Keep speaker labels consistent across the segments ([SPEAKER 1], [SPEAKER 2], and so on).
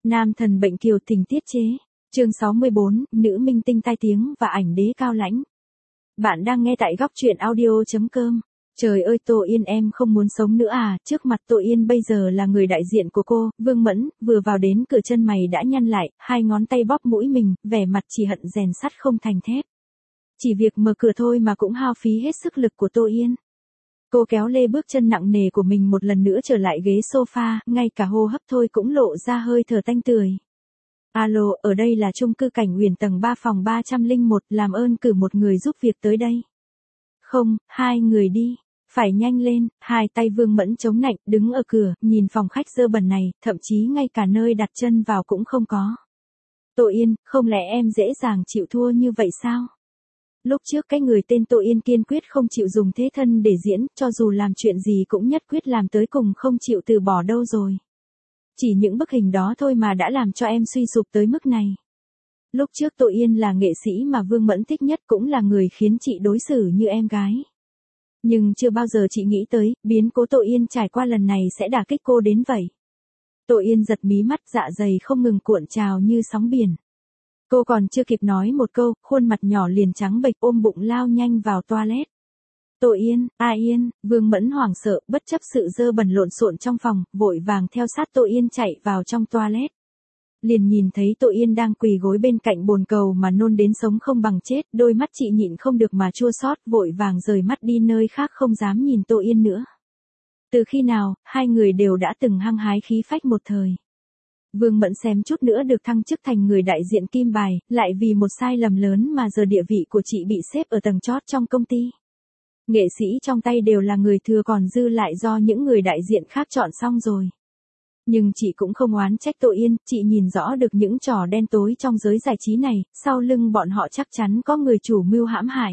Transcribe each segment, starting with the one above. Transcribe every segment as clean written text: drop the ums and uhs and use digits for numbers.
[SPEAKER 1] Nam thần bệnh kiều tình tiết chế. Chương 64, nữ minh tinh tai tiếng và ảnh đế cao lãnh. Bạn đang nghe tại góc truyện audio.com. Trời ơi Tô Yên, em không muốn sống nữa à? Trước mặt Tô Yên bây giờ là người đại diện của cô, Vương Mẫn, vừa vào đến cửa chân mày đã nhăn lại, hai ngón tay bóp mũi mình, vẻ mặt chỉ hận rèn sắt không thành thép. Chỉ việc mở cửa thôi mà cũng hao phí hết sức lực của Tô Yên. Cô kéo lê bước chân nặng nề của mình một lần nữa trở lại ghế sofa, ngay cả hô hấp thôi cũng lộ ra hơi thở tanh tưởi. Alo, ở đây là chung cư Cảnh Uyển tầng 3 phòng 301, làm ơn cử một người giúp việc tới đây. Không, hai người đi. Phải nhanh lên. Hai tay Vương Mẫn chống nạnh, đứng ở cửa, nhìn phòng khách dơ bẩn này, thậm chí ngay cả nơi đặt chân vào cũng không có. Tô Yên, không lẽ em dễ dàng chịu thua như vậy sao? Lúc trước cái người tên Tô Yên kiên quyết không chịu dùng thế thân để diễn, cho dù làm chuyện gì cũng nhất quyết làm tới cùng, không chịu từ bỏ đâu rồi. Chỉ những bức hình đó thôi mà đã làm cho em suy sụp tới mức này. Lúc trước Tô Yên là nghệ sĩ mà Vương Mẫn thích nhất, cũng là người khiến chị đối xử như em gái. Nhưng chưa bao giờ chị nghĩ tới, biến cố Tô Yên trải qua lần này sẽ đả kích cô đến vậy. Tô Yên giật mí mắt, dạ dày không ngừng cuộn trào như sóng biển. Cô còn chưa kịp nói một câu, khuôn mặt nhỏ liền trắng bệch, ôm bụng lao nhanh vào toilet. Tô Yên, Yên, Vương Mẫn hoảng sợ, bất chấp sự dơ bẩn lộn xộn trong phòng, vội vàng theo sát Tô Yên chạy vào trong toilet. Liền nhìn thấy Tô Yên đang quỳ gối bên cạnh bồn cầu mà nôn đến sống không bằng chết, đôi mắt chị nhịn không được mà chua xót, vội vàng rời mắt đi nơi khác không dám nhìn Tô Yên nữa. Từ khi nào, hai người đều đã từng hăng hái khí phách một thời. Vương Mẫn xém chút nữa được thăng chức thành người đại diện kim bài, lại vì một sai lầm lớn mà giờ địa vị của chị bị xếp ở tầng chót trong công ty. Nghệ sĩ trong tay đều là người thừa, còn dư lại do những người đại diện khác chọn xong rồi. Nhưng chị cũng không oán trách Tô Yên, chị nhìn rõ được những trò đen tối trong giới giải trí này, sau lưng bọn họ chắc chắn có người chủ mưu hãm hại.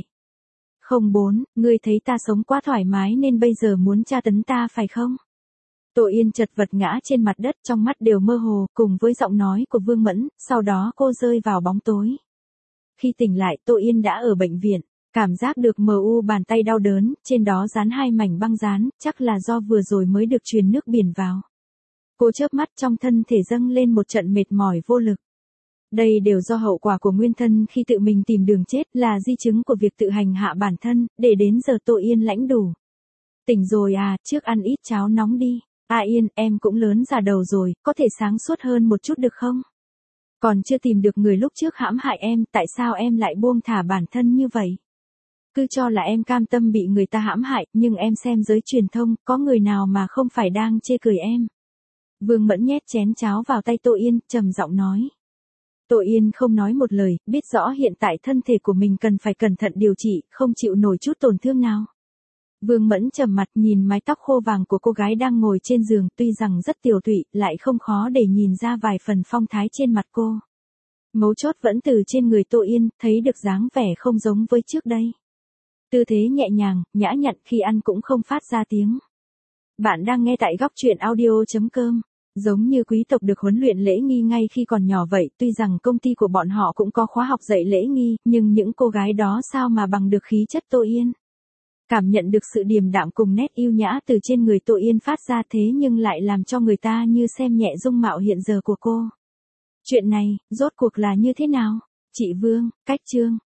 [SPEAKER 1] 04, ngươi thấy ta sống quá thoải mái nên bây giờ muốn tra tấn ta phải không? Tô Yên chật vật ngã trên mặt đất, trong mắt đều mơ hồ, cùng với giọng nói của Vương Mẫn, sau đó cô rơi vào bóng tối. Khi tỉnh lại, Tô Yên đã ở bệnh viện, cảm giác được bàn tay đau đớn, trên đó dán hai mảnh băng dán, chắc là do vừa rồi mới được truyền nước biển vào. Cô chớp mắt, trong thân thể dâng lên một trận mệt mỏi vô lực. Đây đều do hậu quả của nguyên thân khi tự mình tìm đường chết, là di chứng của việc tự hành hạ bản thân, để đến giờ Tô Yên lãnh đủ. Tỉnh rồi à, trước ăn ít cháo nóng đi. Yên, em cũng lớn già đầu rồi, có thể sáng suốt hơn một chút được không? Còn chưa tìm được người lúc trước hãm hại em, tại sao em lại buông thả bản thân như vậy? Cứ cho là em cam tâm bị người ta hãm hại, nhưng em xem giới truyền thông, có người nào mà không phải đang chê cười em? Vương Mẫn nhét chén cháo vào tay Tô Yên, trầm giọng nói. Tô Yên không nói một lời, biết rõ hiện tại thân thể của mình cần phải cẩn thận điều trị, không chịu nổi chút tổn thương nào. Vương Mẫn trầm mặt nhìn mái tóc khô vàng của cô gái đang ngồi trên giường, tuy rằng rất tiều tụy, lại không khó để nhìn ra vài phần phong thái trên mặt cô. Mấu chốt vẫn từ trên người Tô Yên, thấy được dáng vẻ không giống với trước đây. Tư thế nhẹ nhàng, nhã nhặn, khi ăn cũng không phát ra tiếng. Bạn đang nghe tại góc truyện audio.com. Giống như quý tộc được huấn luyện lễ nghi ngay khi còn nhỏ vậy, tuy rằng công ty của bọn họ cũng có khóa học dạy lễ nghi, nhưng những cô gái đó sao mà bằng được khí chất Tô Yên. Cảm nhận được sự điềm đạm cùng nét yêu nhã từ trên người Tô Yên phát ra, thế nhưng lại làm cho người ta như xem nhẹ dung mạo hiện giờ của cô. Chuyện này, rốt cuộc là như thế nào? Chị Vương, cách chương.